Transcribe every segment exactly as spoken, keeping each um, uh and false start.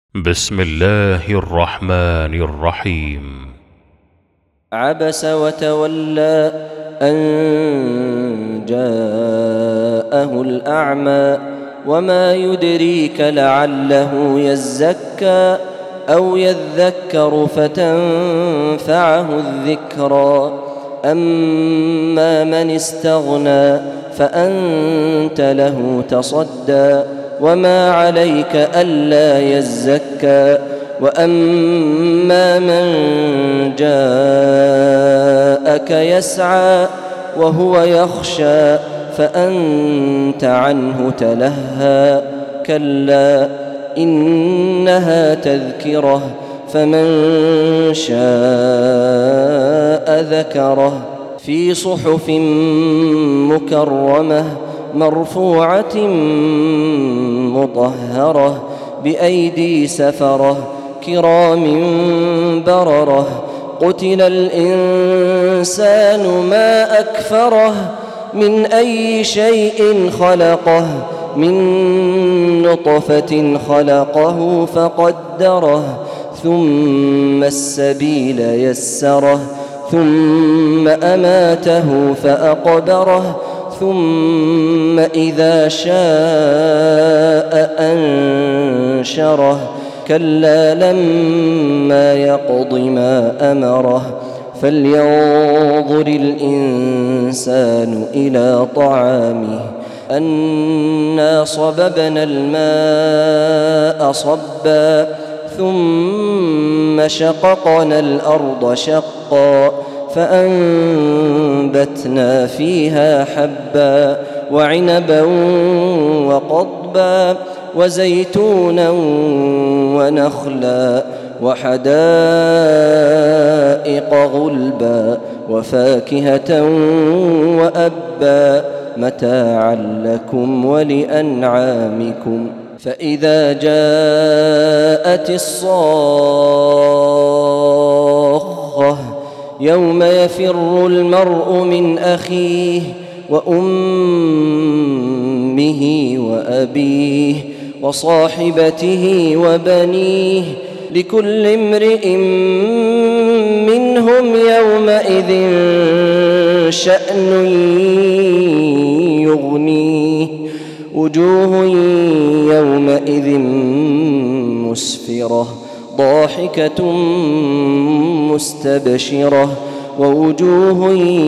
بسم الله الرحمن الرحيم. عبس وتولى أن جاءه الأعمى وما يدريك لعله يزكى أو يذكر فتنفعه الذكرى. أما من استغنى فأنت له تصدى وما عليك ألا يزكى. وأما من جاءك يسعى وهو يخشى فأنت عنه تلهى. كلا إنها تذكرة فمن شاء ذكره في صحف مكرمة مرفوعة مطهرة بأيدي سفرة كرام بررة. قتل الإنسان ما أكفره من أي شيء خلقه من نطفة خلقه فقدره ثم السبيل يسره ثم أماته فأقبره ثم إذا شاء أنشره. كلا لما يقض ما أمره فلينظر الإنسان إلى طعامه أنا صببنا الماء صبا ثم شققنا الأرض شقا فأنبتنا فيها حبا وعنبا وقضبا وزيتونا ونخلا وحدائق غلبا وفاكهة وأبا متاعا لكم ولأنعامكم. فإذا جاءت الصاخة يوم يفر المرء من أخيه وأمه وأبيه وصاحبته وبنيه لكل امرئ منهم يومئذ شأن يغنيه. وجوه يومئذ مسفرة ضاحكة مستبشرة ووجوه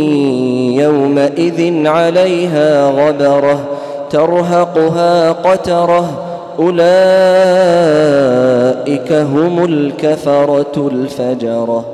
يومئذ عليها غبرة ترهقها قترة أولئك هم الكفرة الفجرة.